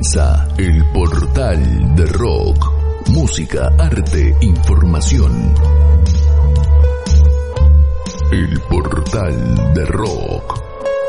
Comienza el Portal de Rock. Música, arte, información. El Portal de Rock.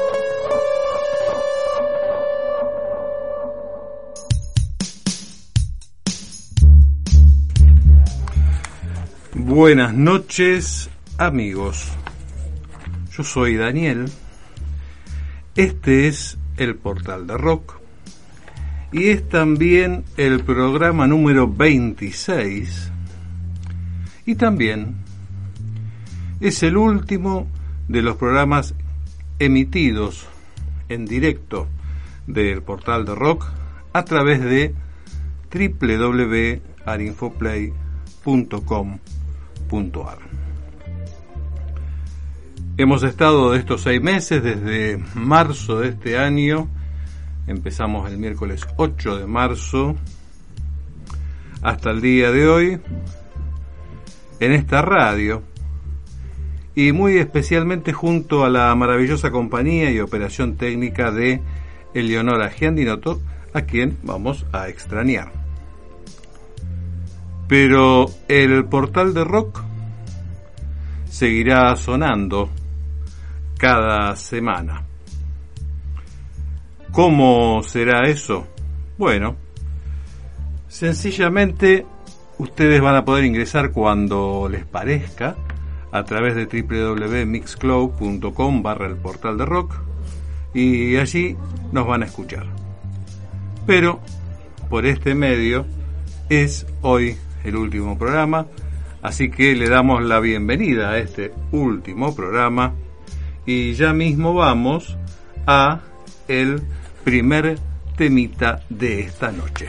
Buenas noches, amigos. Yo soy Daniel. Este es el Portal de Rock. Y es también el programa número 26. Y también es el último de los programas emitidos en directo del Portal de Rock a través de www.arinfoplay.com.ar. Hemos estado de estos 6 meses, desde marzo de este año. Empezamos el miércoles 8 de marzo hasta el día de hoy en esta radio, y muy especialmente junto a la maravillosa compañía y operación técnica de Eleonora Giandinotto, a quien vamos a extrañar. Pero el Portal de Rock seguirá sonando cada semana. ¿Cómo será eso? Bueno, sencillamente ustedes van a poder ingresar cuando les parezca a través de www.mixcloud.com/el Portal de Rock, y allí nos van a escuchar. Pero por este medio es hoy el último programa, así que le damos la bienvenida a este último programa y ya mismo vamos a el primer temita de esta noche.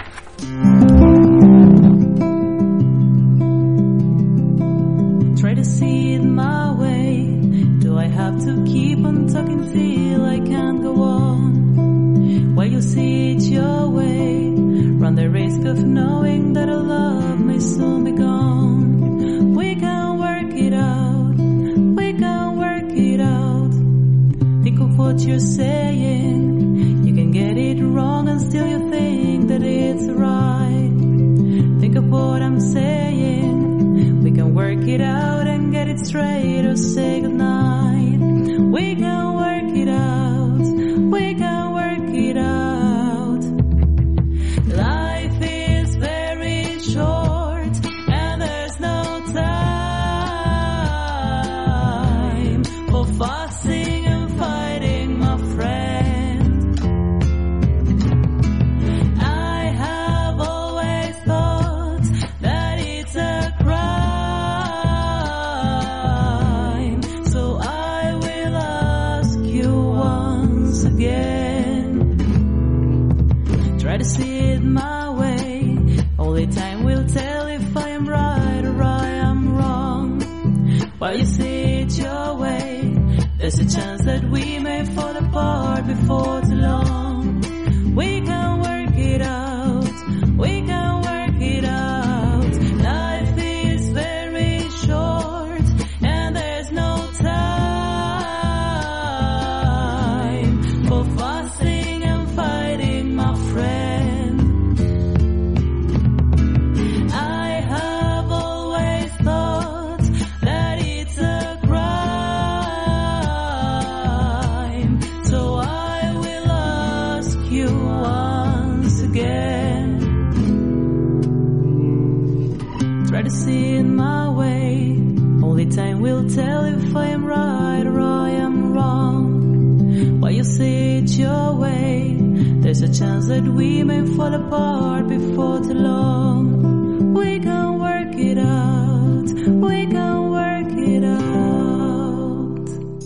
Try to see it my way. Do I have to keep on talking till I can't go on? While you see it your way, run the risk of knowing that our love may soon be gone. We can work it out. We can work it out. Think of what you're saying. You can get it wrong and still you think that it's right. Think of what I'm saying. We can work it out and get it straight or say goodnight. We can work it out. We can work it out. Life is very short and there's no time for fussing and fighting, my friend. Try to see it my way. Only time will tell if I am right or I am wrong. While you see it your way, there's a chance that we may fall apart before too long. We can work it out. We can work it out. Life is very short and there's no time for fussing and fighting, my friend. Try to see it my way. Only time will tell if I am right or I am wrong. While you see it your way, there's a chance that we may fall apart before too long. We can work it out. We can work it out.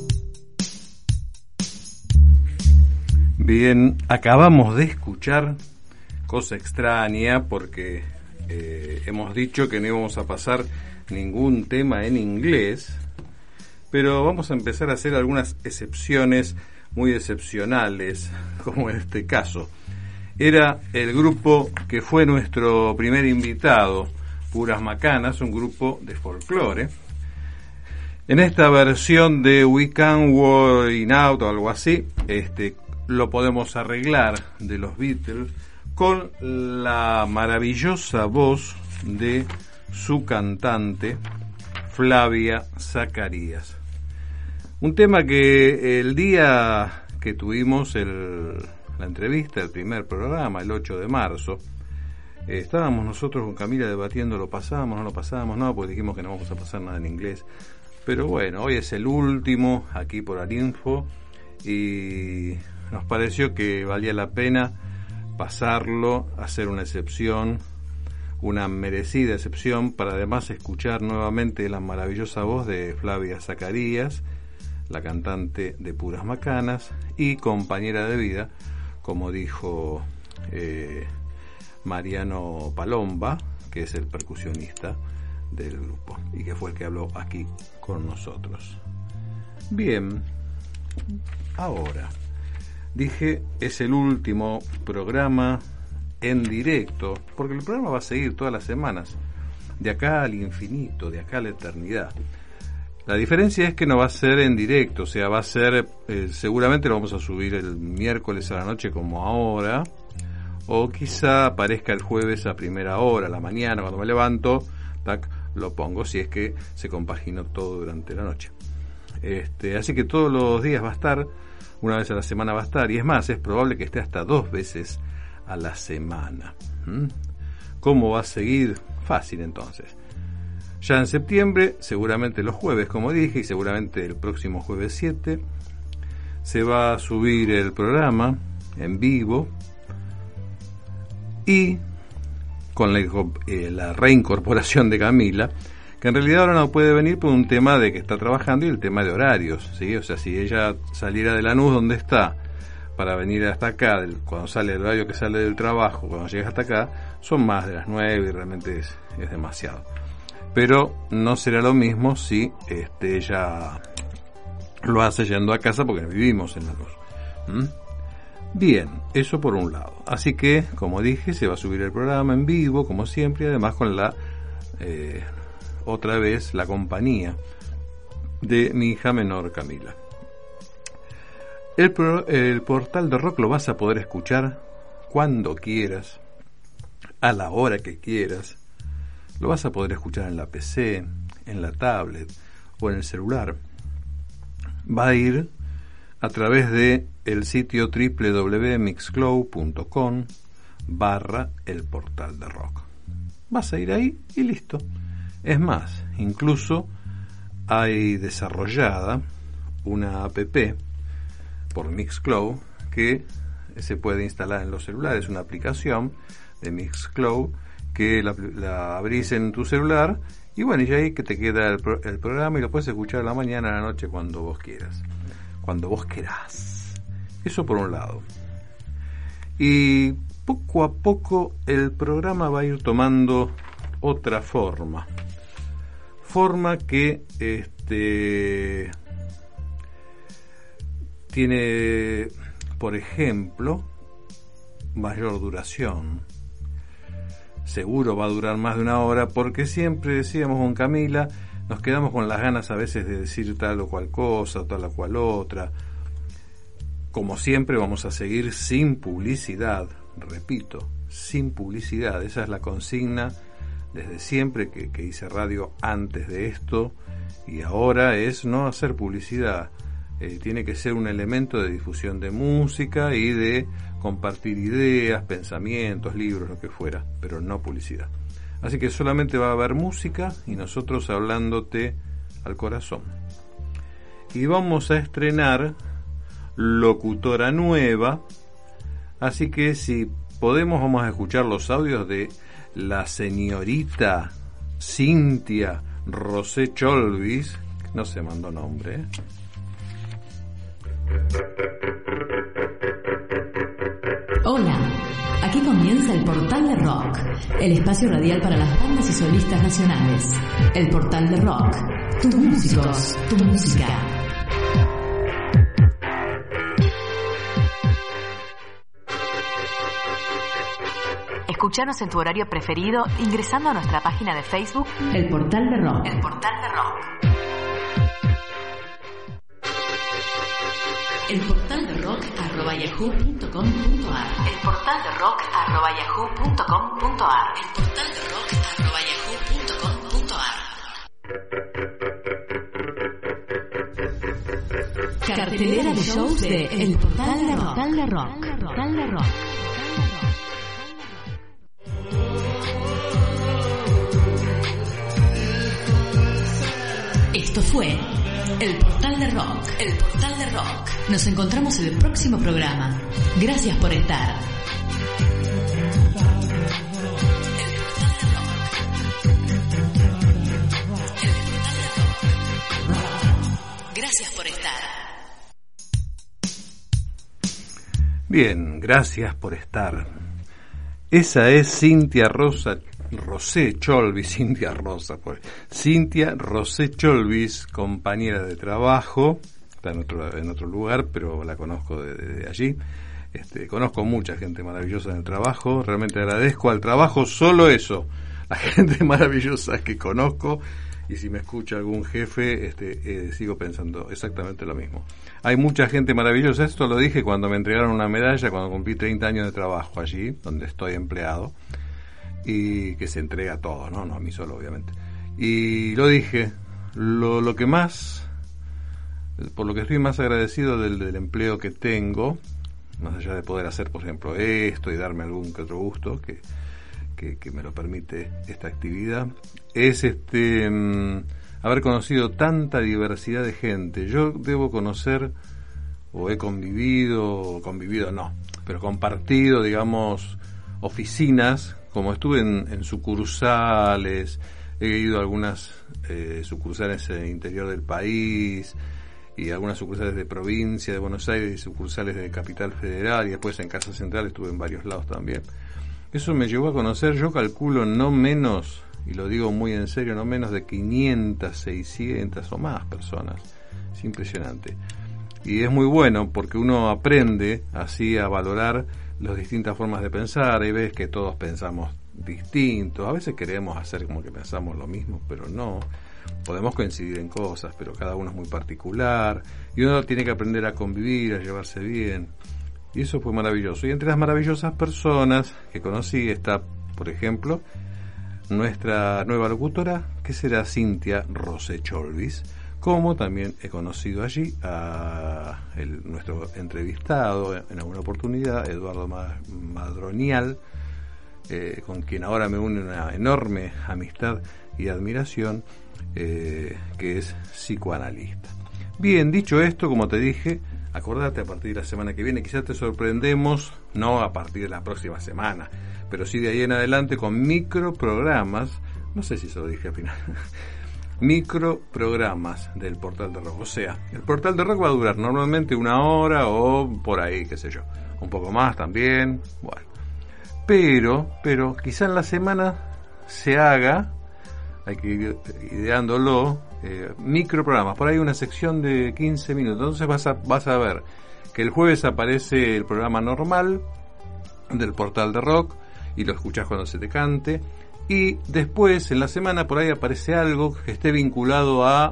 Bien, acabamos de escuchar Cosa Extraña, porque hemos dicho que no íbamos a pasar ningún tema en inglés, pero vamos a empezar a hacer algunas excepciones muy excepcionales, como en este caso. Era el grupo que fue nuestro primer invitado, Puras Macanas, un grupo de folclore. En esta versión de We Can Work It Out o algo así, lo podemos arreglar de los Beatles con la maravillosa voz de su cantante Flavia Zacarías. Un tema que el día que tuvimos la entrevista, el primer programa, el 8 de marzo, estábamos nosotros con Camila debatiendo, ¿lo pasábamos, no lo pasábamos? No, pues dijimos que no vamos a pasar nada en inglés. Pero bueno, hoy es el último aquí por Arinfo y nos pareció que valía la pena pasarlo, hacer una excepción, una merecida excepción, para además escuchar nuevamente la maravillosa voz de Flavia Zacarías, la cantante de Puras Macanas y compañera de vida, como dijo Mariano Palomba, que es el percusionista del grupo y que fue el que habló aquí con nosotros. Bien, ahora dije, es el último programa en directo, porque el programa va a seguir todas las semanas, de acá al infinito, de acá a la eternidad. La diferencia es que no va a ser en directo, o sea, va a ser, seguramente lo vamos a subir el miércoles a la noche como ahora, o quizá aparezca el jueves a primera hora, a la mañana, cuando me levanto, tac, lo pongo, si es que se compaginó todo durante la noche. Así que todos los días va a estar, una vez a la semana va a estar, y es más, es probable que esté hasta 2 veces a la semana. ¿Cómo va a seguir? Fácil, entonces. Ya en septiembre, seguramente los jueves, como dije, y seguramente el próximo jueves 7, se va a subir el programa en vivo y con la reincorporación de Camila, que en realidad ahora no puede venir por un tema de que está trabajando y el tema de horarios, ¿sí? O sea, si ella saliera de Lanús, donde está, para venir hasta acá, cuando sale el horario que sale del trabajo, cuando llegas hasta acá, son más de las 9 y realmente es demasiado. Pero no será lo mismo si ella lo hace yendo a casa, porque vivimos en Lanús. Bien, eso por un lado. Así que, como dije, se va a subir el programa en vivo, como siempre, y además con otra vez la compañía de mi hija menor, Camila. El portal de rock lo vas a poder escuchar cuando quieras, a la hora que quieras. Lo vas a poder escuchar en la PC, en la tablet o en el celular. Va a ir a través de el sitio www.mixcloud.com/el portal de rock. Vas a ir ahí y listo. Es más, incluso hay desarrollada una app por Mixcloud que se puede instalar en los celulares, una aplicación de Mixcloud que la abrís en tu celular y bueno, y ahí que te queda el programa y lo puedes escuchar a la mañana, a la noche, cuando vos quieras, cuando vos querás. Eso por un lado. Y poco a poco el programa va a ir tomando otra forma que tiene, por ejemplo, mayor duración. Seguro va a durar más de 1 hora, porque siempre decíamos con Camila, nos quedamos con las ganas a veces de decir tal o cual cosa, tal o cual otra. Como siempre vamos a seguir sin publicidad, repito, sin publicidad. Esa es la consigna desde siempre que hice radio antes de esto, y ahora es no hacer publicidad. Tiene que ser un elemento de difusión de música y de compartir ideas, pensamientos, libros, lo que fuera, pero no publicidad. Así que solamente va a haber música y nosotros hablándote al corazón. Y vamos a estrenar locutora nueva, así que si podemos vamos a escuchar los audios de la señorita Cintia Rosé Cholvis, no se mandó nombre, Hola, aquí comienza el Portal de Rock, el espacio radial para las bandas y solistas nacionales. El Portal de Rock, tus músicos, tu música. Escuchanos en tu horario preferido ingresando a nuestra página de Facebook, El Portal de Rock. El Portal de Rock. El Portal de Rock elportalderock@yahoo.com.ar. elportalderock@yahoo.com.ar. elportalderock@yahoo.com.ar. Cartelera de shows de El Portal de Rock. Esto fue El Portal de Rock. Nos encontramos en el próximo programa. Gracias por estar. Gracias por estar. Bien, gracias por estar. Esa es Cintia Rosé Cholvis, Cintia Rosé Cholvis, compañera de trabajo, está en otro lugar, pero la conozco de allí. Conozco mucha gente maravillosa en el trabajo, realmente agradezco al trabajo solo eso, la gente maravillosa que conozco, y si me escucha algún jefe, sigo pensando exactamente lo mismo. Hay mucha gente maravillosa, esto lo dije cuando me entregaron una medalla, cuando cumplí 30 años de trabajo allí, donde estoy empleado, y que se entrega todo, no a mí solo, obviamente. Y lo dije, lo que más, por lo que estoy más agradecido del empleo que tengo, más allá de poder hacer, por ejemplo, esto y darme algún que otro gusto que me lo permite esta actividad, es haber conocido tanta diversidad de gente. Yo debo conocer, o he convivido no, pero compartido, digamos, oficinas, como estuve en sucursales, he ido a algunas sucursales en el interior del país, y algunas sucursales de provincia de Buenos Aires y sucursales de Capital Federal, y después en Casa Central estuve en varios lados también. Eso me llevó a conocer, yo calculo no menos, y lo digo muy en serio, no menos de 500, 600 o más personas. Es impresionante. Y es muy bueno porque uno aprende así a valorar las distintas formas de pensar. Hay veces que todos pensamos distintos, a veces queremos hacer como que pensamos lo mismo, pero no. Podemos coincidir en cosas, pero cada uno es muy particular, y uno tiene que aprender a convivir, a llevarse bien. Y eso fue maravilloso. Y entre las maravillosas personas que conocí está, por ejemplo, nuestra nueva locutora, que será Cintia Rosé Cholvis, como también he conocido allí a nuestro entrevistado en alguna oportunidad, Eduardo Madronial, con quien ahora me une una enorme amistad y admiración, que es psicoanalista. Bien, dicho esto, como te dije, acordate, a partir de la semana que viene quizás te sorprendemos, no a partir de la próxima semana, pero sí de ahí en adelante con microprogramas, no sé si se lo dije al final, microprogramas del Portal de Rock. O sea, el Portal de Rock va a durar normalmente 1 hora o por ahí, qué sé yo, un poco más también, bueno. Pero quizá en la semana se haga, hay que ir ideándolo, microprogramas, por ahí una sección de 15 minutos. Entonces vas a ver que el jueves aparece el programa normal del Portal de Rock y lo escuchás cuando se te cante, y después en la semana por ahí aparece algo que esté vinculado a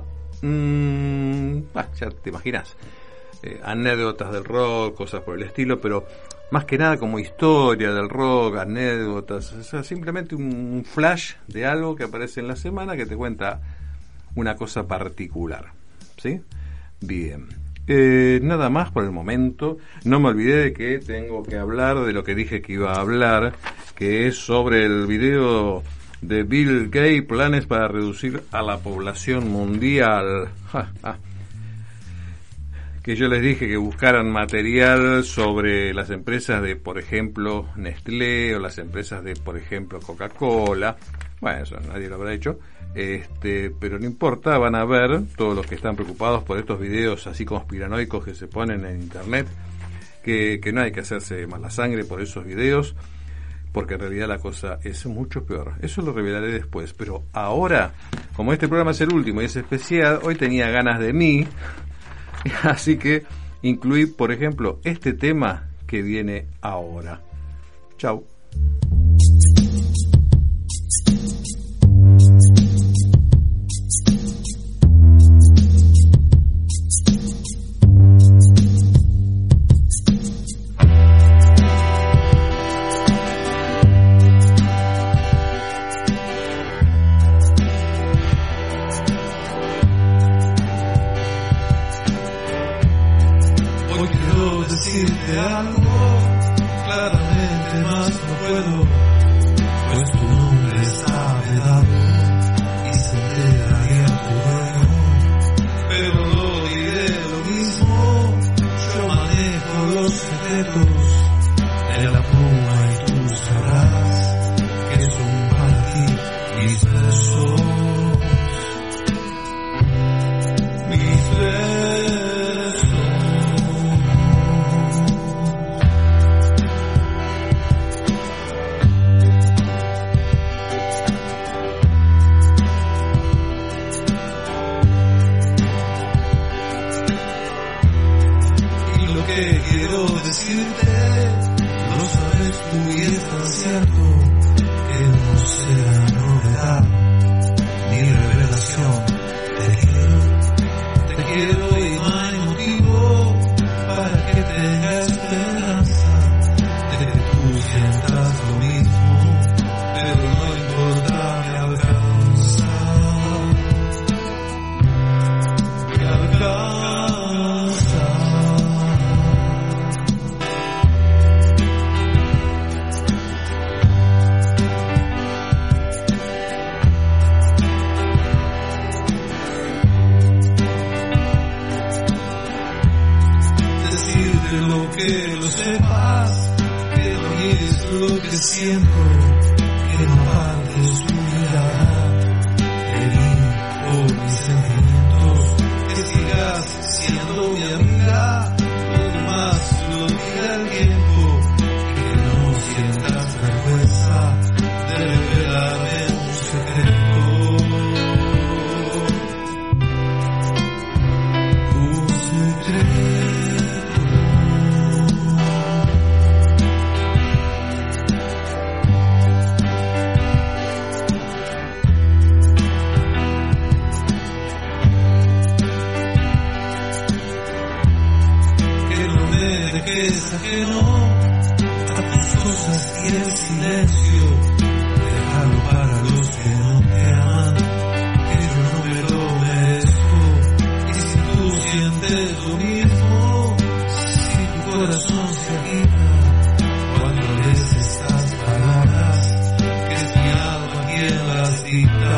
ya te imaginas, anécdotas del rock, cosas por el estilo, pero más que nada como historia del rock, anécdotas, o sea, simplemente un flash de algo que aparece en la semana que te cuenta una cosa particular, ¿sí? Bien. Nada más por el momento. No me olvidé de que tengo que hablar de lo que dije que iba a hablar, que es sobre el video de Bill Gates, planes para reducir a la población mundial. Que yo les dije que buscaran material sobre las empresas de, por ejemplo, Nestlé, o las empresas de, por ejemplo, Coca-Cola. Bueno, eso nadie lo habrá hecho. Pero no importa, van a ver, todos los que están preocupados por estos videos así conspiranoicos que se ponen en internet, que no hay que hacerse mala sangre por esos videos, porque en realidad la cosa es mucho peor. Eso lo revelaré después, pero ahora, como este programa es el último y es especial, hoy tenía ganas de mí, así que incluí, por ejemplo, este tema que viene ahora. Chau. decirte algo, claramente más no puedo, pues tu nombre está vedado y se enteraría tu dueño, pero no diré lo mismo, yo manejo los secretos de la pluma y tú sabrás que son para ti mis versos. Mis versos. Y lo que quiero decirte, lo sabes tú y es tan cierto, que no será novedad ni revelación. Te quiero y no hay motivo para que tenga esperanza de que tú sientas lo mismo, pero no importa, me alcanza, me alcanza. Lo que lo sepas, que no niegues lo que siento, que no apartes tu mirada de mí por mis sentimientos, que sigas siendo mi amiga, lo demás lo diga el tiempo, que no sientas vergüenza de revelarme un secreto. Un secreto. Ajeno a tus cosas y el silencio, déjalo para los que no te aman, que yo no me lo merezco. Y si tú sientes lo mismo, si tu corazón se agita cuando lees estas palabras, que es mi alma quien las dicta.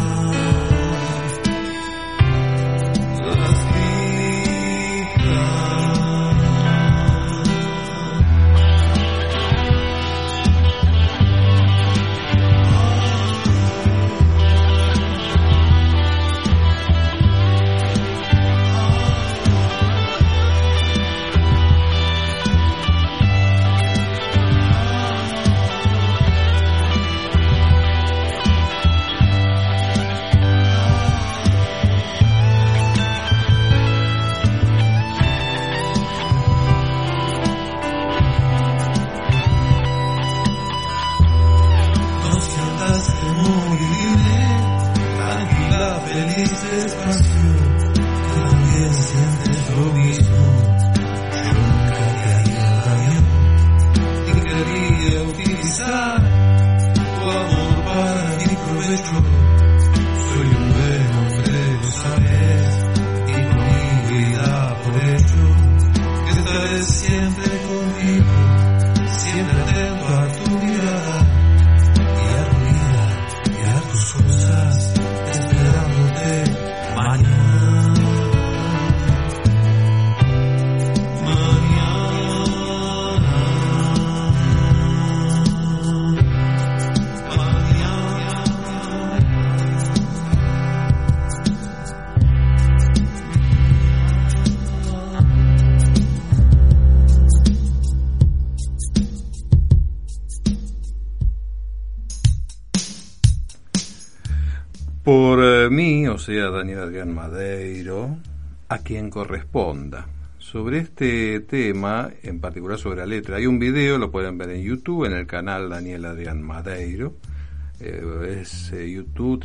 Por mí, o sea, Daniel Adrián Madeiro, a quien corresponda. Sobre este tema, en particular sobre la letra, hay un video, lo pueden ver en YouTube, en el canal Daniel Adrián Madeiro. Es YouTube,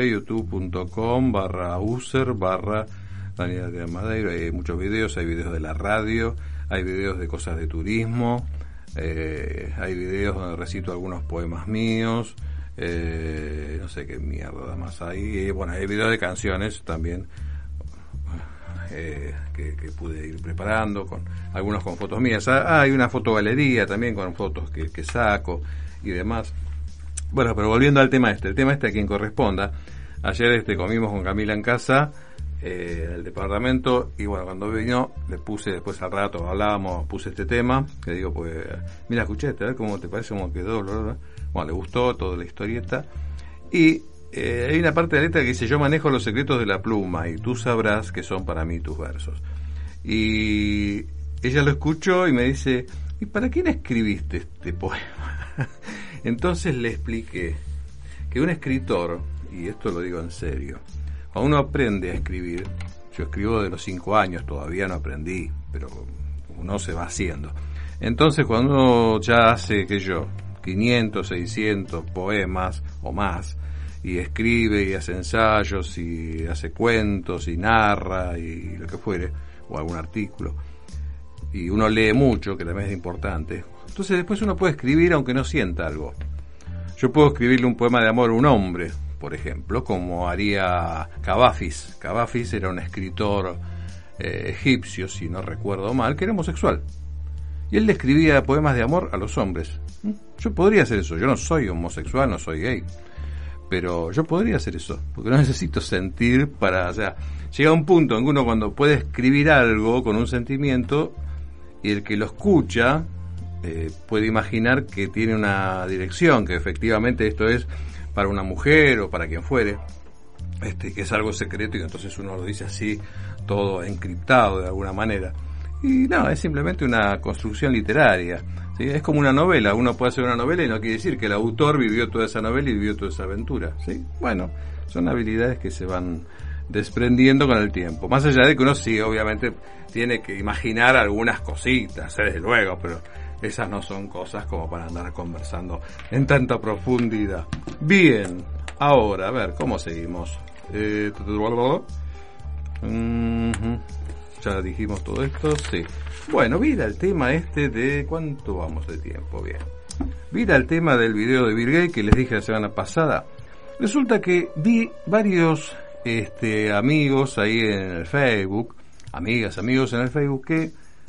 www.youtube.com/user/Daniel Adrián Madeiro. Hay muchos videos, hay videos de la radio, hay videos de cosas de turismo, hay videos donde recito algunos poemas míos. No sé qué mierda más hay. Bueno, hay videos de canciones también. que pude ir preparando, algunos con fotos mías. Hay una fotogalería también con fotos que saco y demás. Bueno, pero volviendo al tema el tema a quien corresponda. Ayer comimos con Camila en casa, en el departamento, y bueno, cuando vino le puse, después al rato hablábamos, puse este tema, que digo, pues, mira, escuché, a ver cómo te parece, cómo quedó, bla, bla, bla. Bueno, le gustó toda la historieta, y hay una parte de la letra que dice: yo manejo los secretos de la pluma, y tú sabrás que son para mí tus versos. Y ella lo escuchó y me dice: ¿y para quién escribiste este poema? Entonces le expliqué que un escritor, y esto lo digo en serio, cuando uno aprende a escribir, yo escribo de los 5 años, todavía no aprendí, pero uno se va haciendo. Entonces cuando uno ya hace, 500, 600 poemas o más, y escribe y hace ensayos y hace cuentos y narra y lo que fuere, o algún artículo, y uno lee mucho, que también es importante, entonces después uno puede escribir aunque no sienta algo. Yo puedo escribirle un poema de amor a un hombre, por ejemplo, como haría Cavafis. Cavafis era un escritor egipcio, si no recuerdo mal, que era homosexual. Y él le escribía poemas de amor a los hombres. Yo podría hacer eso. Yo no soy homosexual, no soy gay. Pero yo podría hacer eso, porque no necesito sentir para... O sea, llega un punto en que uno cuando puede escribir algo con un sentimiento, y el que lo escucha puede imaginar que tiene una dirección, que efectivamente esto es para una mujer o para quien fuere, que es algo secreto, y entonces uno lo dice así, todo encriptado de alguna manera. Y no, es simplemente una construcción literaria, ¿sí? Es como una novela. Uno puede hacer una novela y no quiere decir que el autor vivió toda esa novela y vivió toda esa aventura, ¿sí? Bueno, son habilidades que se van desprendiendo con el tiempo. Más allá de que uno sí, obviamente, tiene que imaginar algunas cositas, desde luego, pero esas no son cosas como para andar conversando en tanta profundidad. Bien, ahora, a ver, ¿cómo seguimos? Ya dijimos todo esto, sí. Bueno, mira el tema de... ¿Cuánto vamos de tiempo? Bien. Mira el tema del video de Bill Gates que les dije la semana pasada. Resulta que vi varios amigos ahí en el Facebook, amigos en el Facebook, que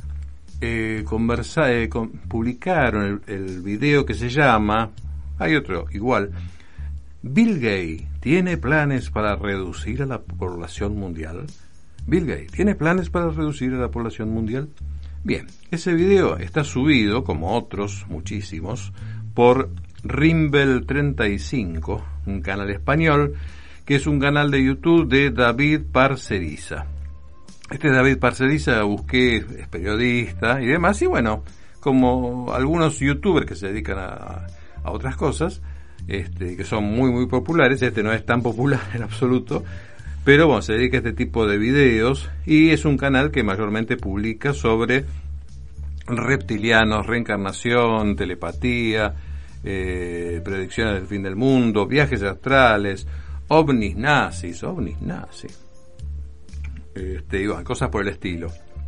publicaron el video que se llama, hay otro igual, Bill Gates tiene planes para reducir a la población mundial. Bill Gates tiene planes para reducir a la población mundial. Bien, ese video está subido, como otros muchísimos, por Rimbel35, un canal español, que es un canal de YouTube de David Parceriza. David Parceriza, busqué, es periodista y demás, y bueno, como algunos youtubers que se dedican a otras cosas, que son muy muy populares, no es tan popular en absoluto, pero bueno, se dedica a este tipo de videos, y es un canal que mayormente publica sobre reptilianos, reencarnación, telepatía, predicciones del fin del mundo, viajes astrales, ovnis nazis, cosas por el estilo.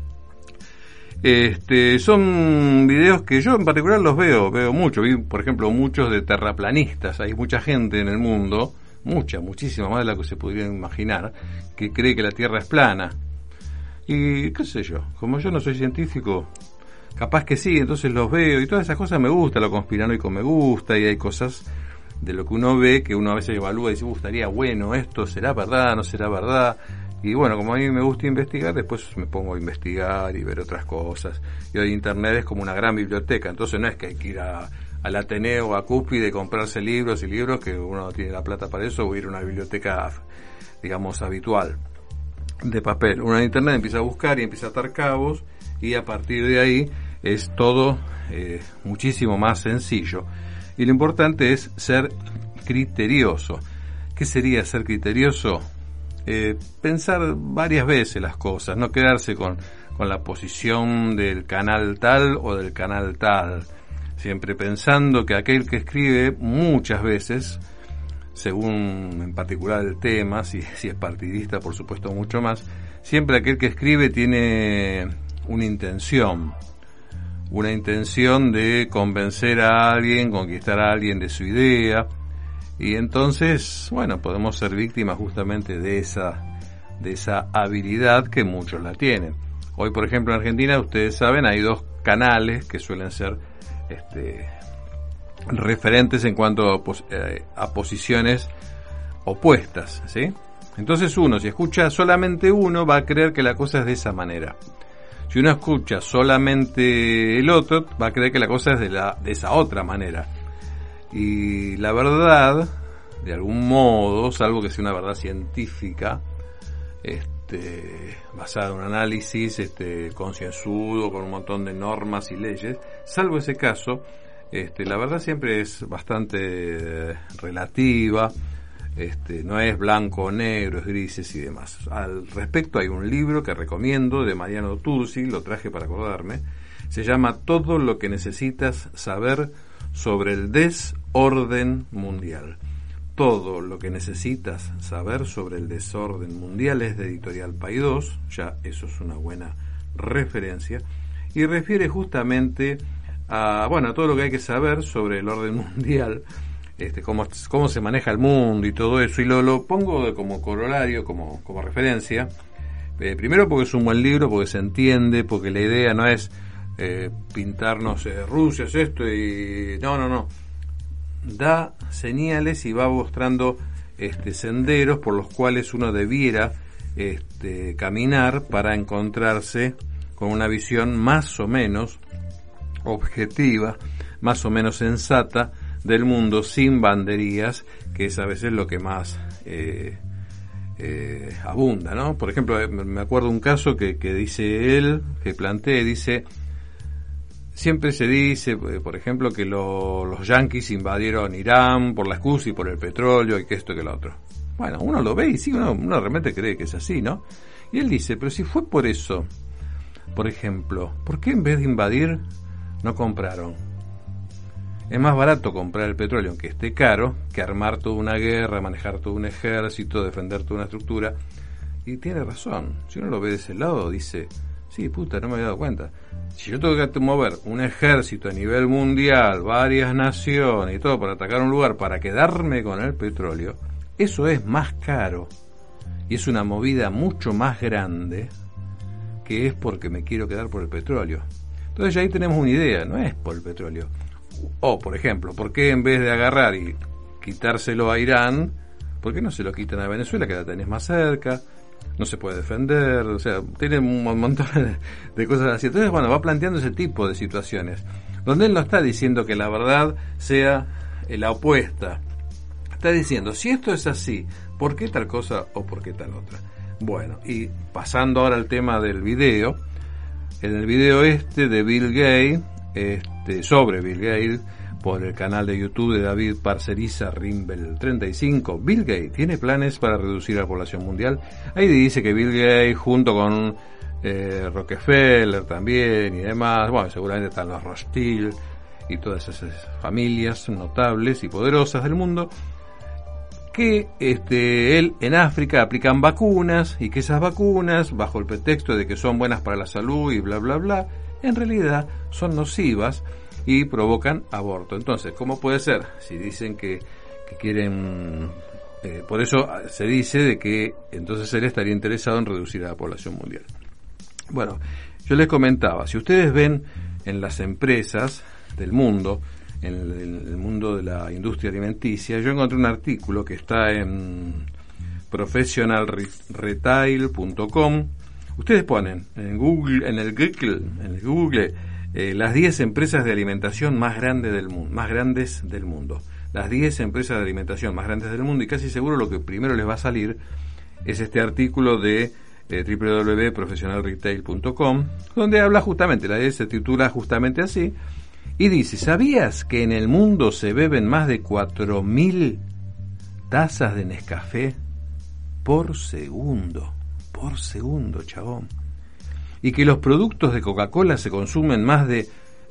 Son videos que yo en particular los veo mucho. Vi, por ejemplo, muchos de terraplanistas. Hay mucha gente en el mundo, muchísima más de la que se podría imaginar, que cree que la Tierra es plana. Y qué sé yo, como yo no soy científico, capaz que sí, entonces los veo, y todas esas cosas me gusta, lo conspiranoico me gusta, y hay cosas de lo que uno ve que uno a veces evalúa y dice, estaría bueno, esto será verdad, no será verdad. Y bueno, como a mí me gusta investigar, después me pongo a investigar y ver otras cosas. Y hoy Internet es como una gran biblioteca, entonces no es que hay que ir al Ateneo o a Cúspide y comprarse libros y libros, que uno no tiene la plata para eso, o ir a una biblioteca, digamos, habitual, de papel. Uno en Internet empieza a buscar y empieza a atar cabos, y a partir de ahí es todo muchísimo más sencillo. Y lo importante es ser criterioso. ¿Qué sería ser criterioso? Pensar varias veces las cosas, no quedarse con la posición del canal tal o del canal tal, siempre pensando que aquel que escribe muchas veces, según en particular el tema, si es partidista por supuesto mucho más, siempre aquel que escribe tiene una intención de convencer a alguien, conquistar a alguien de su idea. Y entonces, bueno, podemos ser víctimas justamente de esa de esa habilidad que muchos la tienen. Hoy, por ejemplo, en Argentina, ustedes saben, hay 2 canales que suelen ser referentes en cuanto a posiciones opuestas, ¿sí? Entonces uno, si escucha solamente uno, va a creer que la cosa es de esa manera. Si uno escucha solamente el otro, va a creer que la cosa es de esa otra manera. Y la verdad, de algún modo, salvo que sea una verdad científica, basada en un análisis concienzudo, con un montón de normas y leyes, salvo ese caso, la verdad siempre es bastante relativa, no es blanco o negro, es grises y demás. Al respecto hay un libro que recomiendo de Mariano Tursi, lo traje para acordarme, se llama Todo lo que necesitas saber sobre el desorden mundial. Todo lo que necesitas saber sobre el desorden mundial es de Editorial Paidós, ya eso es una buena referencia, y refiere justamente a todo lo que hay que saber sobre el orden mundial, cómo se maneja el mundo y todo eso, y lo pongo como corolario, como referencia, primero porque es un buen libro, porque se entiende, porque la idea no es pintarnos Rusia es esto y no, da señales y va mostrando senderos por los cuales uno debiera caminar para encontrarse con una visión más o menos objetiva, más o menos sensata del mundo, sin banderías, que es a veces lo que más abunda, ¿no? Por ejemplo, me acuerdo un caso que dice él, que plantea, dice: siempre se dice, por ejemplo, que los yanquis invadieron Irán por la excusa y por el petróleo y que esto y que lo otro. Bueno, uno lo ve y sí, uno realmente cree que es así, ¿no? Y él dice, pero si fue por eso, por ejemplo, ¿por qué en vez de invadir no compraron? Es más barato comprar el petróleo, aunque esté caro, que armar toda una guerra, manejar todo un ejército, defender toda una estructura. Y tiene razón. Si uno lo ve de ese lado, dice, sí, puta, no me había dado cuenta. Si yo tengo que mover un ejército a nivel mundial, varias naciones y todo para atacar un lugar, para quedarme con el petróleo, eso es más caro. Y es una movida mucho más grande que es porque me quiero quedar por el petróleo. Entonces ya ahí tenemos una idea, no es por el petróleo. O, por ejemplo, ¿por qué en vez de agarrar y quitárselo a Irán, por qué no se lo quitan a Venezuela, que la tenés más cerca? No se puede defender, o sea, tiene un montón de cosas así. Entonces, va planteando ese tipo de situaciones, donde él no está diciendo que la verdad sea la opuesta. Está diciendo, si esto es así, ¿por qué tal cosa o por qué tal otra? Bueno, y pasando ahora al tema del video, en el video de Bill Gates, sobre Bill Gates, por el canal de YouTube de David Parceriza Rimbel 35, Bill Gates tiene planes para reducir la población mundial. Ahí dice que Bill Gates, junto con Rockefeller también y demás, seguramente están los Rothschild y todas esas familias notables y poderosas del mundo, que él en África aplican vacunas y que esas vacunas, bajo el pretexto de que son buenas para la salud y bla bla bla, en realidad son nocivas y provocan aborto. Entonces, ¿cómo puede ser? Si dicen que quieren... por eso se dice de que entonces él estaría interesado en reducir a la población mundial. Bueno, yo les comentaba, si ustedes ven en las empresas del mundo, en el mundo de la industria alimenticia, yo encontré un artículo que está en professionalretail.com. Ustedes ponen en Google, en el Google las 10 empresas de alimentación más grandes del mundo. Las 10 empresas de alimentación más grandes del mundo, y casi seguro lo que primero les va a salir es este artículo de www.professionalretail.com, donde habla justamente, la 10 se titula justamente así, y dice, ¿sabías que en el mundo se beben más de 4.000 tazas de Nescafé por segundo? Por segundo, chabón. Y que los productos de Coca-Cola se consumen más de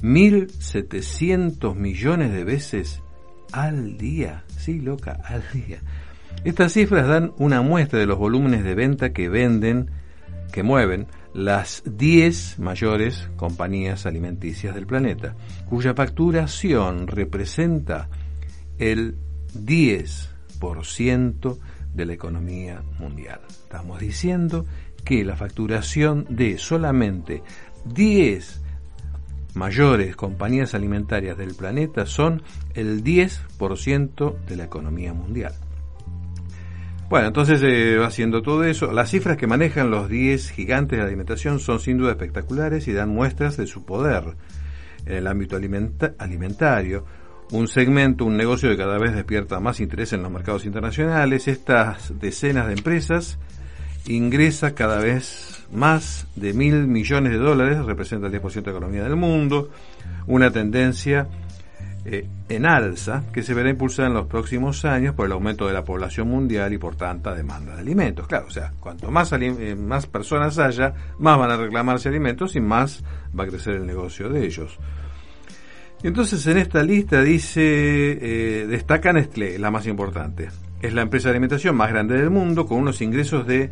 1.700 millones de veces al día. Sí, loca, al día. Estas cifras dan una muestra de los volúmenes de venta que mueven las 10 mayores compañías alimenticias del planeta, cuya facturación representa el 10% de la economía mundial. Estamos diciendo que la facturación de solamente 10 mayores compañías alimentarias del planeta son el 10% de la economía mundial. Bueno, entonces haciendo todo eso, las cifras que manejan los 10 gigantes de la alimentación son sin duda espectaculares y dan muestras de su poder en el ámbito alimentario, un segmento, un negocio que cada vez despierta más interés en los mercados internacionales. Estas decenas de empresas ingresa cada vez más de $1.000 millones, representa el 10% de la economía del mundo, una tendencia en alza que se verá impulsada en los próximos años por el aumento de la población mundial y por tanta demanda de alimentos. Claro, o sea, cuanto más personas haya, más van a reclamarse alimentos y más va a crecer el negocio de ellos. Y entonces en esta lista dice, destaca Nestlé, la más importante. Es la empresa de alimentación más grande del mundo, con unos ingresos de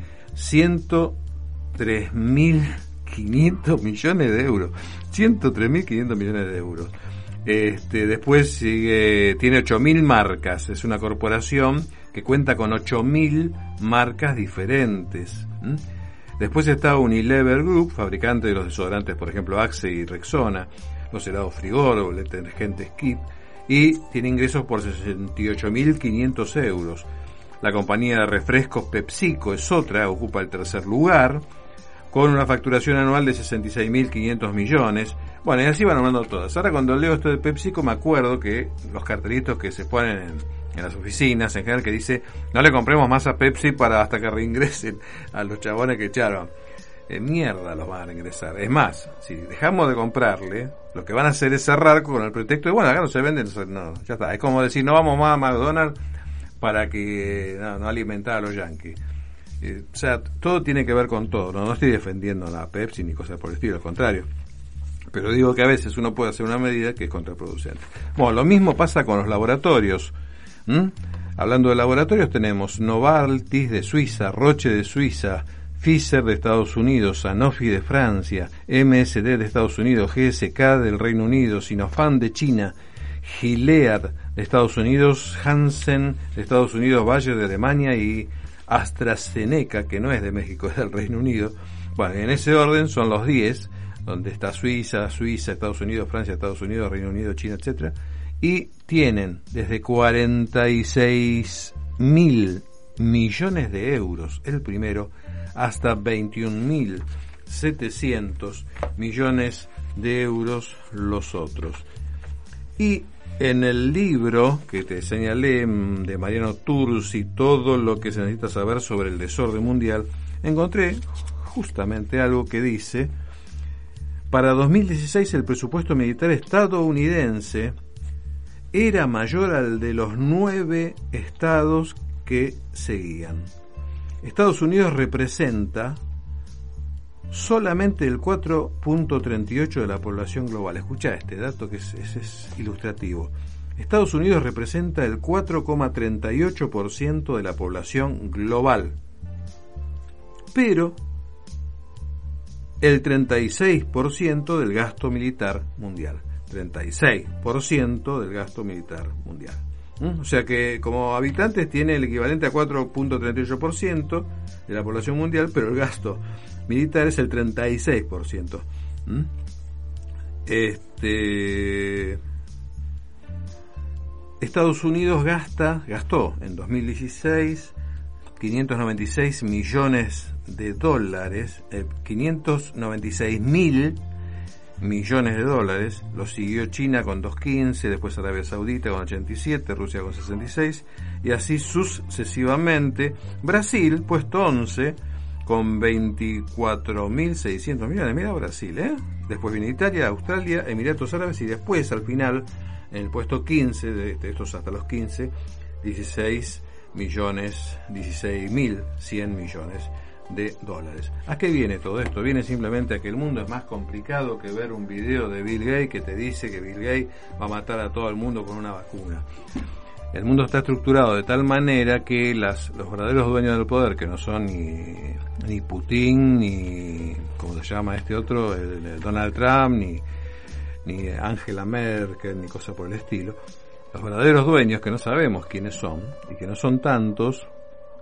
103.500 millones de euros. 103.500 millones de euros. Después sigue, tiene 8.000 marcas. Es una corporación que cuenta con 8.000 marcas diferentes. Después está Unilever Group, fabricante de los desodorantes, por ejemplo, Axe y Rexona, los helados Frigor o el detergente Skip, y tiene ingresos por 68.500 euros. La compañía de refrescos PepsiCo es otra, ocupa el tercer lugar, con una facturación anual de 66.500 millones. Bueno, y así van hablando todas. Ahora cuando leo esto de PepsiCo me acuerdo que los cartelitos que se ponen en las oficinas, en general, que dice, no le compremos más a Pepsi hasta que reingresen a los chabones que echaron. Mierda los van a ingresar. Es más, si dejamos de comprarle, lo que van a hacer es cerrar con el pretexto de, bueno, acá no se venden, no, ya está. Es como decir, no vamos más a McDonald's para que no alimentar a los yankees. O sea, todo tiene que ver con todo. No estoy defendiendo a Pepsi ni cosas por el estilo, al contrario. Pero digo que a veces uno puede hacer una medida que es contraproducente. Bueno, lo mismo pasa con los laboratorios. Hablando de laboratorios, tenemos Novartis de Suiza, Roche de Suiza, Pfizer de Estados Unidos, Sanofi de Francia, MSD de Estados Unidos, GSK del Reino Unido, Sinopharm de China, Gilead de Estados Unidos, Janssen de Estados Unidos, Bayer de Alemania y AstraZeneca, que no es de México, es del Reino Unido. Bueno, en ese orden son los 10, donde está Suiza, Estados Unidos, Francia, Estados Unidos, Reino Unido, China, etcétera, y tienen desde 46.000 millones de euros el primero hasta 21.700 millones de euros los otros. Y en el libro que te señalé de Mariano Tursi, todo lo que se necesita saber sobre el desorden mundial, encontré justamente algo que dice: para 2016 el presupuesto militar estadounidense era mayor al de los 9 estados que seguían. Estados Unidos representa solamente el 4.38 de la población global. Escucha este dato que es ilustrativo. Estados Unidos representa el 4.38% de la población global, pero el 36% del gasto militar mundial. 36% del gasto militar mundial. O sea que como habitantes tiene el equivalente a 4.38% de la población mundial, pero el gasto militar es el 36%. Estados Unidos gastó en 2016 596 millones de dólares, 596.000 millones de dólares. Lo siguió China con 215, después Arabia Saudita con 87, Rusia con 66 y así sucesivamente. Brasil, puesto 11, con 24.600 millones. Mira Brasil, Después viene Italia, Australia, Emiratos Árabes y después al final, en el puesto 15, de estos hasta los 15, 16.100 millones de dólares. ¿A qué viene todo esto? Viene simplemente a que el mundo es más complicado que ver un video de Bill Gates que te dice que Bill Gates va a matar a todo el mundo con una vacuna. El mundo está estructurado de tal manera que los verdaderos dueños del poder, que no son ni Putin, ni como se llama este otro, el Donald Trump, ni Angela Merkel, ni cosa por el estilo, los verdaderos dueños, que no sabemos quiénes son y que no son tantos,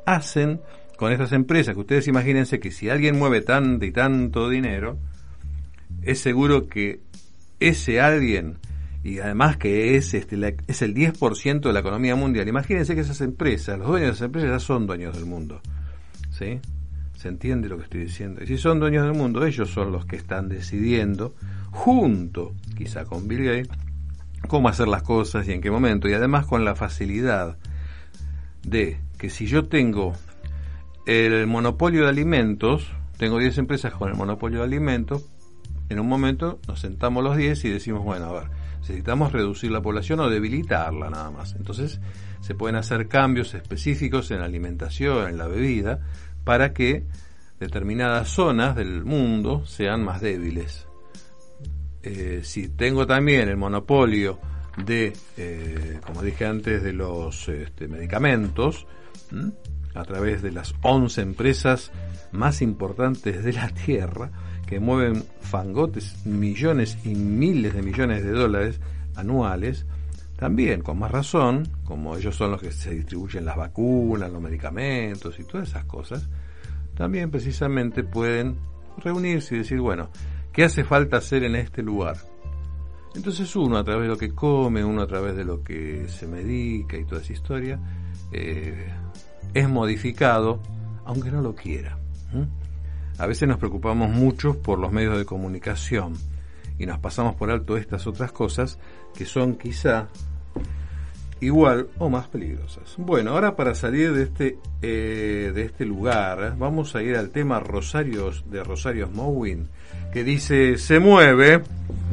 hacen con estas empresas? Que ustedes imagínense que si alguien mueve tanto y tanto dinero, es seguro que ese alguien, y además que es el 10% de la economía mundial, imagínense que esas empresas, los dueños de esas empresas ya son dueños del mundo, ¿sí? ¿Se entiende lo que estoy diciendo? Y si son dueños del mundo, ellos son los que están decidiendo, junto quizá con Bill Gates, cómo hacer las cosas y en qué momento, y además con la facilidad de que si yo tengo el monopolio de alimentos, tengo 10 empresas con el monopolio de alimentos, en un momento nos sentamos los 10 y decimos, bueno, a ver, necesitamos reducir la población o debilitarla nada más. Entonces se pueden hacer cambios específicos en la alimentación, en la bebida, para que determinadas zonas del mundo sean más débiles. Si tengo también el monopolio de, como dije antes, de los medicamentos, a través de las 11 empresas más importantes de la Tierra, que mueven fangotes, millones y miles de millones de dólares anuales, también, con más razón, como ellos son los que se distribuyen las vacunas, los medicamentos y todas esas cosas, también precisamente pueden reunirse y decir, bueno, ¿qué hace falta hacer en este lugar? Entonces uno, a través de lo que come, uno a través de lo que se medica y toda esa historia, es modificado, aunque no lo quiera. A veces nos preocupamos mucho por los medios de comunicación y nos pasamos por alto estas otras cosas que son quizá igual o más peligrosas. Bueno, ahora para salir de este lugar, vamos a ir al tema Rosario Smowin, que dice, se mueve.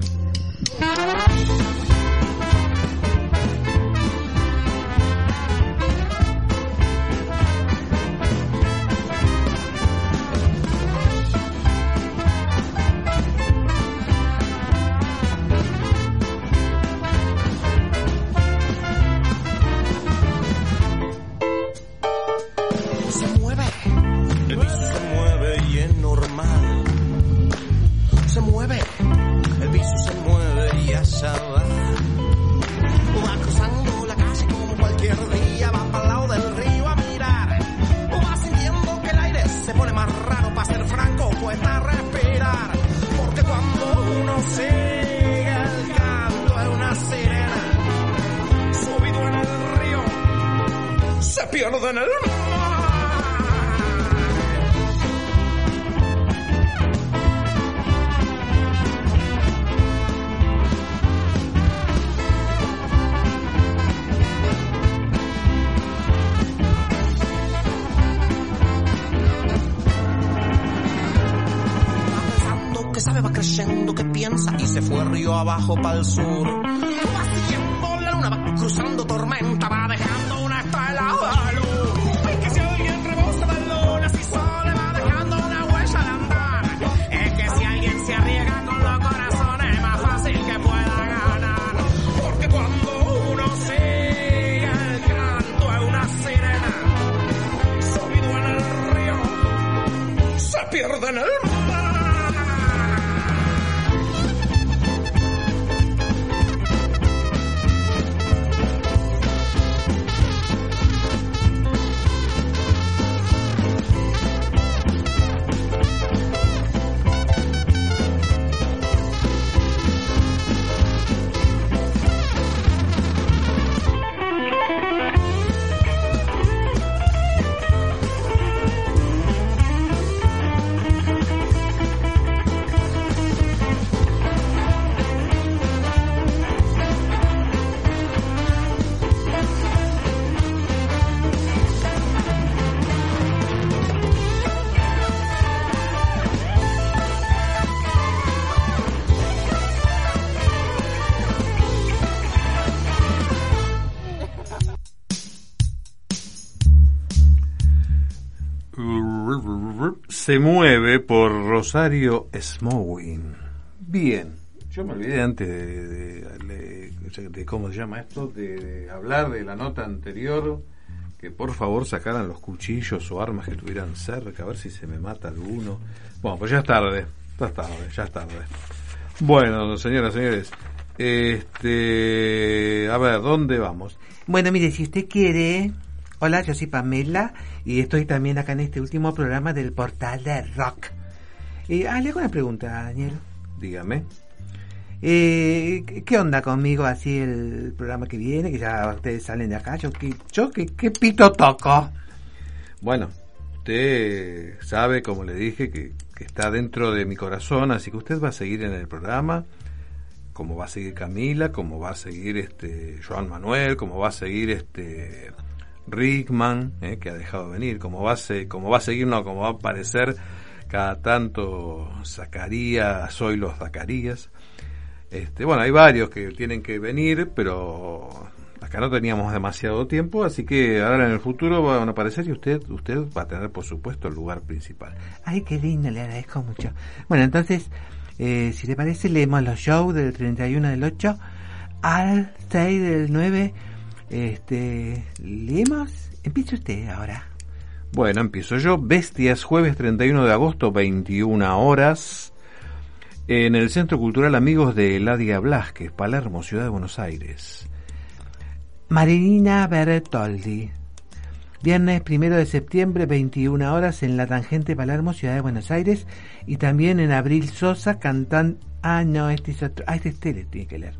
Abajo para el sur, va siguiendo la luna, va cruzando tormenta, va dejando una estela de luz. Es que si alguien rebosa de luna, si solo le va dejando una huella de andar. Es que si alguien se arriesga con los corazones, es más fácil que pueda ganar. Porque cuando uno sigue el canto de una sirena, subido en el río, se pierde en el mar. Se mueve por Rosario Smowin. Bien, yo me olvidé antes de cómo se llama esto, de hablar de la nota anterior, que por favor sacaran los cuchillos o armas que estuvieran cerca, a ver si se me mata alguno. Bueno, pues ya es tarde. Bueno, señoras, señores, a ver, ¿dónde vamos? Bueno, mire, si usted quiere, Hola, yo soy Pamela y estoy también acá en este último programa del Portal de Rock. Le hago una pregunta, Daniel. Dígame. ¿Qué onda conmigo así el programa que viene? Que ya ustedes salen de acá. ¿Qué pito toco? Bueno, usted sabe, como le dije, que está dentro de mi corazón, así que usted va a seguir en el programa, como va a seguir Camila, como va a seguir Joan Manuel, como va a seguir Rickman, que ha dejado de venir, como va a seguir, no, como va a aparecer cada tanto Zacarías, soy los Zacarías. Bueno, hay varios que tienen que venir, pero acá no teníamos demasiado tiempo, así que ahora en el futuro van a aparecer y usted va a tener, por supuesto, el lugar principal. Ay, qué lindo, le agradezco mucho. Bueno, entonces, si le parece, leemos los shows del 31 del 8 al 6 del 9. ¿Leemos? Empieza usted ahora. Bueno, empiezo yo. Bestias, jueves 31 de agosto, 21 horas. En el Centro Cultural Amigos de Eladia Blasquez, Palermo, Ciudad de Buenos Aires. Marilina Bertoldi, viernes 1 de septiembre, 21 horas, en La Tangente, Palermo, Ciudad de Buenos Aires. Y también en Abril Sosa, cantante... este es otro... este le tiene que leer.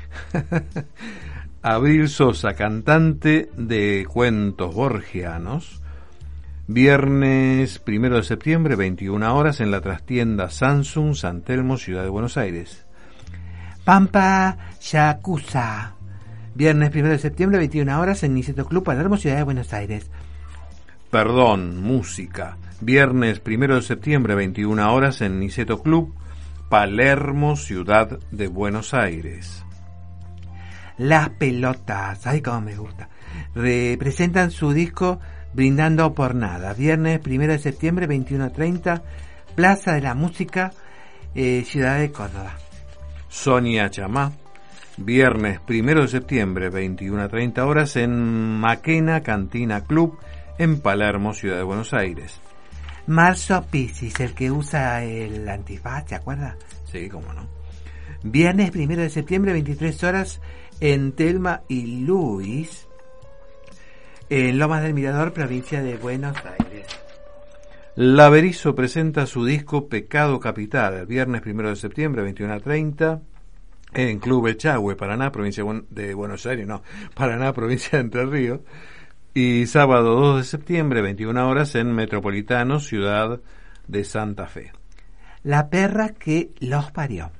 Abril Sosa, cantante de cuentos borgianos. Viernes 1 de septiembre, 21 horas, en la trastienda Samsung, San Telmo, Ciudad de Buenos Aires. Pampa Yakuza, viernes 1 de septiembre, 21 horas, en Niceto Club, Palermo, Ciudad de Buenos Aires. Perdón, música. Viernes 1 de septiembre, 21 horas, en Niceto Club, Palermo, Ciudad de Buenos Aires. Las Pelotas, ay, cómo me gusta. Representan su disco Brindando por Nada. Viernes 1 de septiembre, 21:30, Plaza de la Música, Ciudad de Córdoba. Sonia Chamá, viernes 1 de septiembre, 21:30 horas, en Maquena Cantina Club, en Palermo, Ciudad de Buenos Aires. Marzo Piscis, el que usa el antifaz, ¿se acuerda? Sí, cómo no. Viernes 1 de septiembre, 23 horas, en Telma y Luis, en Lomas del Mirador, provincia de Buenos Aires. Laberizo presenta su disco Pecado Capital, el viernes 1 de septiembre, 21:30, en Club Echagüe, Paraná, provincia de Buenos Aires, no, Paraná, provincia de Entre Ríos, y sábado 2 de septiembre, 21 horas, en Metropolitano, ciudad de Santa Fe. La perra que los parió.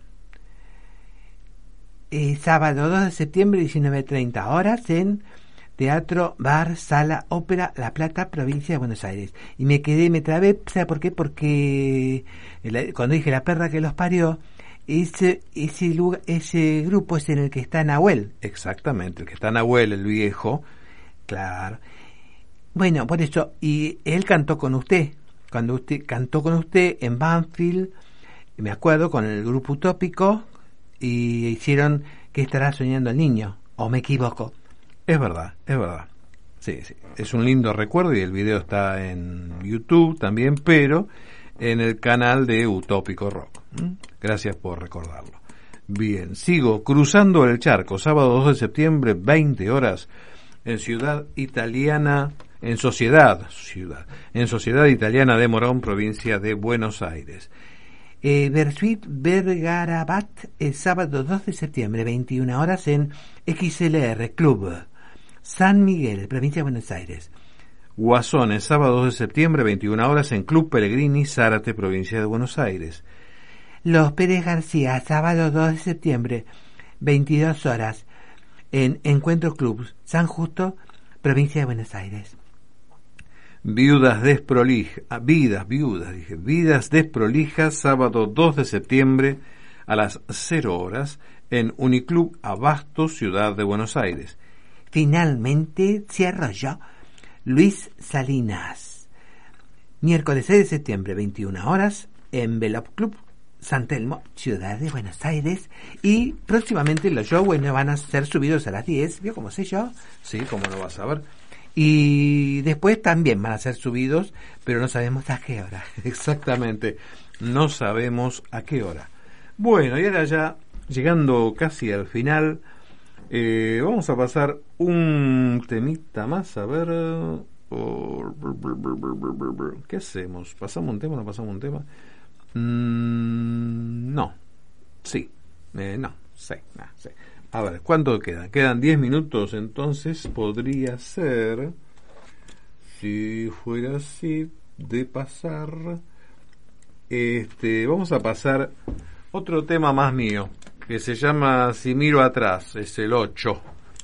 Sábado 2 de septiembre, 19:30 horas, en Teatro Bar Sala Ópera La Plata, provincia de Buenos Aires. Y me trabé, ¿sabe por qué? Porque cuando dije la perra que los parió, ese grupo es en el que está Nahuel. Exactamente, el que está Nahuel, el viejo. Claro. Bueno, por eso, y él cantó con usted. Cuando usted cantó con usted en Banfield, me acuerdo, con el grupo Utópico, y hicieron ¿Qué estará soñando el niño? ¿O me equivoco? Es verdad, es verdad. Sí, sí. Es un lindo recuerdo y el video está en YouTube también, pero en el canal de Utópico Rock. Gracias por recordarlo. Bien, sigo. Cruzando el Charco, sábado 2 de septiembre, 20 horas, en Sociedad Italiana de Morón, provincia de Buenos Aires. Bersuit Vergarabat, el sábado 2 de septiembre, 21 horas, en XLR Club, San Miguel, provincia de Buenos Aires. Guasones, sábado 2 de septiembre, 21 horas, en Club Pellegrini, Zárate, provincia de Buenos Aires. Los Pérez García, sábado 2 de septiembre, 22 horas, en Encuentro Club, San Justo, provincia de Buenos Aires. Viudas Desprolijas, sábado 2 de septiembre, a las 0 horas, en Uniclub Abasto, ciudad de Buenos Aires. Finalmente, cierro yo, Luis Salinas, miércoles 6 de septiembre, 21 horas, en Velop Club, San Telmo, ciudad de Buenos Aires. Y próximamente los shows van a ser subidos a las 10, ¿vio cómo sé yo? Sí, cómo no vas a ver. Y después también van a ser subidos, pero no sabemos a qué hora. Exactamente, no sabemos a qué hora. Bueno, y ahora ya, llegando casi al final, Vamos a pasar un temita más, a ver. ¿Qué hacemos? ¿Pasamos un tema o no pasamos un tema? No. Sí. No. Sí. A ver, ¿cuánto queda? Quedan 10 minutos, entonces podría ser, si fuera así, de pasar. Vamos a pasar otro tema más mío, que se llama Si miro atrás, es el 8.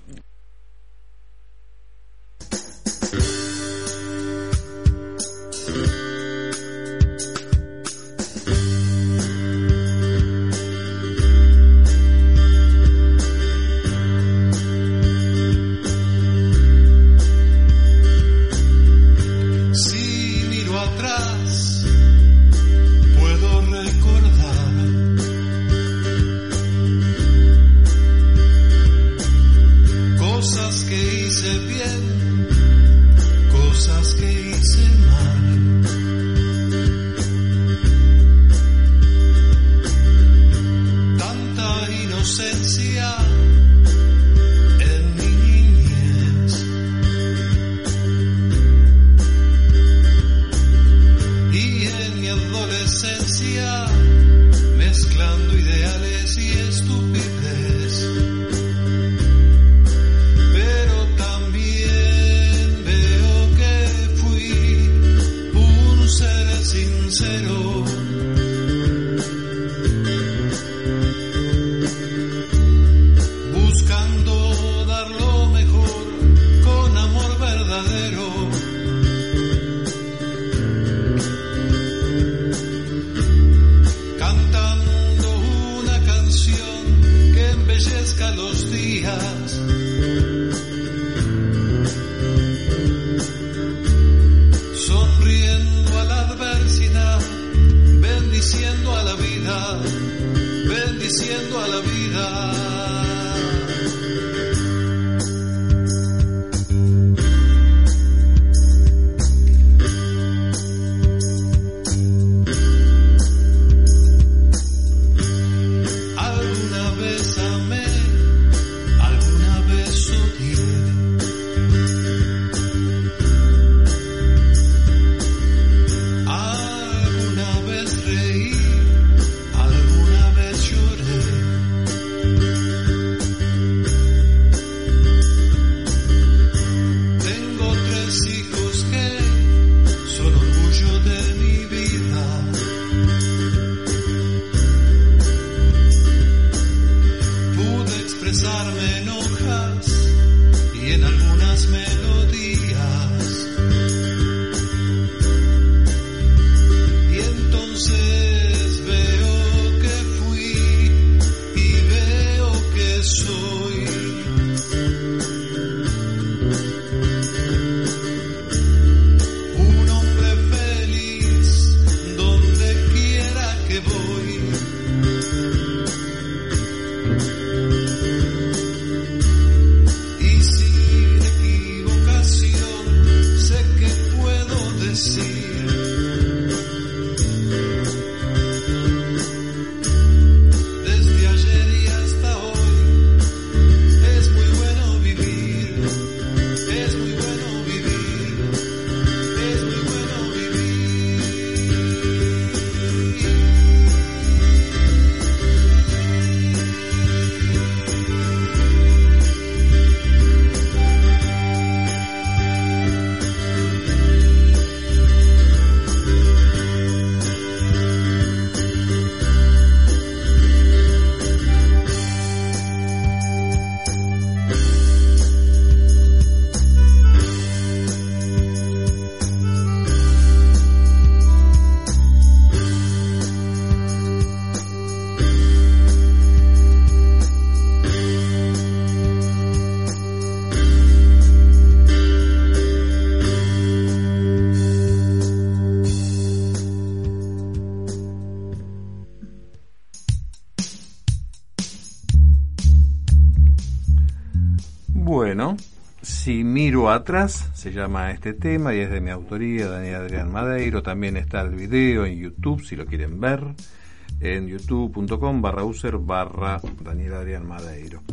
Bueno, Si miro atrás, se llama este tema y es de mi autoría, Daniel Adrián Madeiro. También está el video en YouTube, si lo quieren ver, en youtube.com/user/Daniel Adrián Madeiro.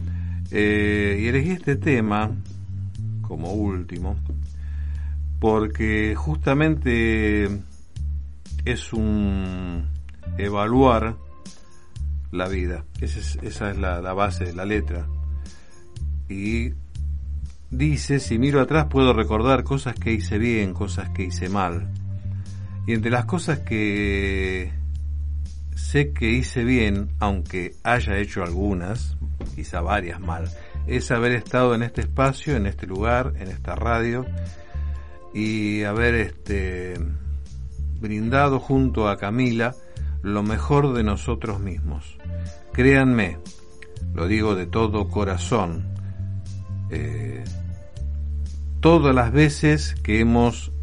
Y elegí este tema como último porque justamente es un evaluar la vida. Esa es la base de la letra. Y dice: si miro atrás puedo recordar cosas que hice bien, cosas que hice mal. Y entre las cosas que sé que hice bien, aunque haya hecho algunas, quizá varias mal, es haber estado en este espacio, en este lugar, en esta radio, y haber brindado junto a Camila lo mejor de nosotros mismos. Créanme, lo digo de todo corazón, todas las veces que hemos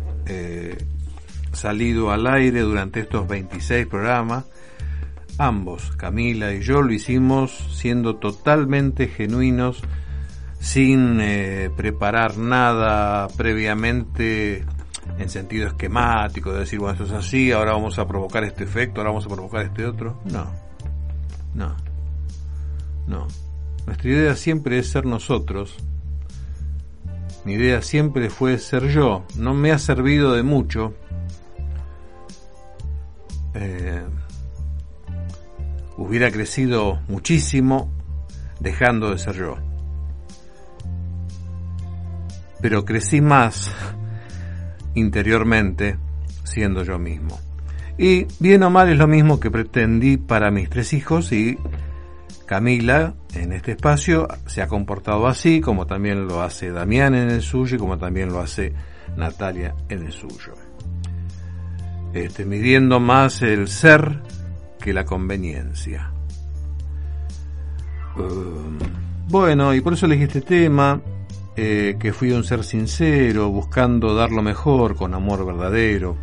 salido al aire durante estos 26 programas, ambos, Camila y yo, lo hicimos siendo totalmente genuinos, sin preparar nada previamente en sentido esquemático, de decir, bueno, esto es así, ahora vamos a provocar este efecto, ahora vamos a provocar este otro. No. Nuestra idea siempre es ser nosotros. Mi idea siempre fue ser yo. No me ha servido de mucho hubiera crecido muchísimo dejando de ser yo, pero crecí más interiormente siendo yo mismo. Y bien o mal es lo mismo que pretendí para mis 3 hijos, y Camila en este espacio se ha comportado así, como también lo hace Damián en el suyo y como también lo hace Natalia en el suyo, midiendo más el ser que la conveniencia. Bueno, y por eso elegí este tema, que fui un ser sincero, buscando dar lo mejor con amor verdadero.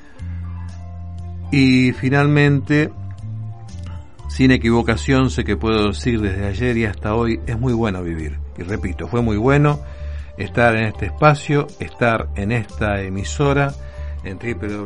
Y finalmente, sin equivocación, sé que puedo decir desde ayer y hasta hoy, es muy bueno vivir. Y repito, fue muy bueno estar en este espacio, estar en esta emisora, en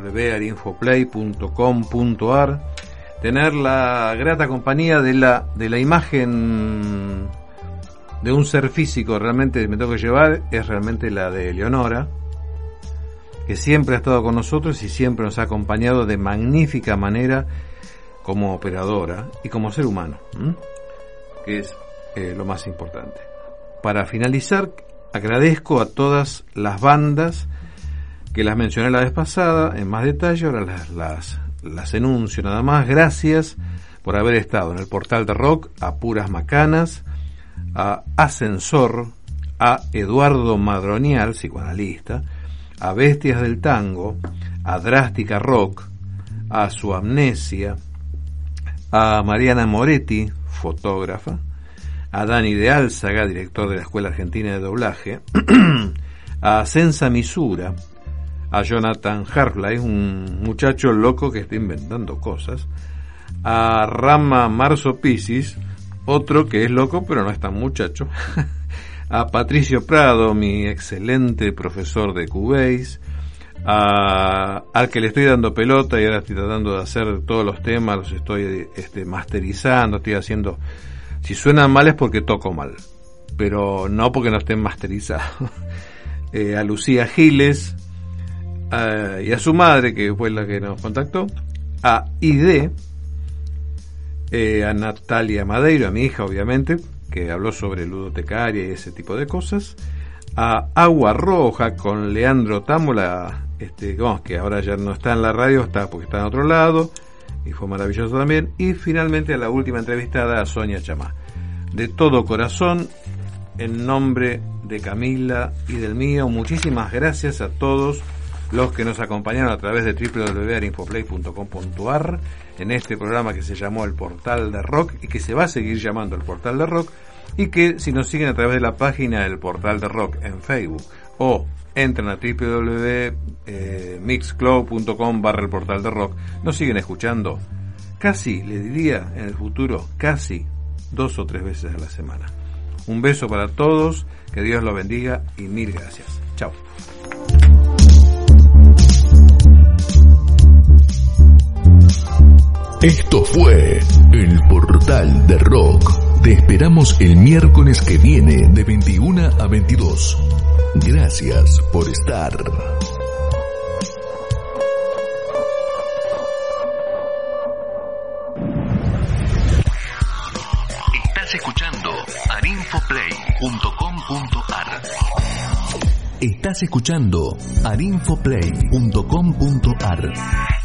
www.arinfoplay.com.ar, tener la grata compañía de la imagen de un ser físico. Realmente me tengo que llevar, es realmente la de Leonora, que siempre ha estado con nosotros y siempre nos ha acompañado de magnífica manera como operadora y como ser humano, que es lo más importante. Para finalizar, agradezco a todas las bandas que las mencioné la vez pasada en más detalle, ahora las enuncio nada más. Gracias por haber estado en el Portal de Rock, a Puras Macanas, a Ascensor, a Eduardo Madronial, psicoanalista, a Bestias del Tango, a Drástica Rock, a Su Amnesia, a Mariana Moretti, fotógrafa, a Dani de Álzaga, director de la Escuela Argentina de Doblaje, a Senza Misura, a Jonathan Harley, un muchacho loco que está inventando cosas, a Rama Marzo Pisis, otro que es loco pero no es tan muchacho, a Patricio Prado, mi excelente profesor de Cubase, al que le estoy dando pelota y ahora estoy tratando de hacer todos los temas, los estoy masterizando, estoy haciendo, si suenan mal es porque toco mal, pero no porque no estén masterizados. A Lucía Giles, y a su madre, que fue la que nos contactó, a ID, a Natalia Madeiro, a mi hija obviamente, que habló sobre ludotecaria y ese tipo de cosas, a Agua Roja con Leandro Támola, que ahora ya no está en la radio, está porque está en otro lado y fue maravilloso también, y finalmente a la última entrevistada, a Sonia Chamá. De todo corazón, en nombre de Camila y del mío, muchísimas gracias a todos los que nos acompañaron a través de www.arinfoplay.com.ar en este programa que se llamó El Portal de Rock y que se va a seguir llamando El Portal de Rock, y que si nos siguen a través de la página del Portal de Rock en Facebook o entran a www.mixcloud.com/El Portal de Rock, nos siguen escuchando casi, le diría en el futuro, casi 2 o 3 veces a la semana. Un beso para todos, que Dios los bendiga y mil gracias. Chao. Esto fue El Portal de Rock. Te esperamos el miércoles que viene de 21 a 22. Gracias por estar. Estás escuchando arinfoplay.com.ar. Estás escuchando arinfoplay.com.ar.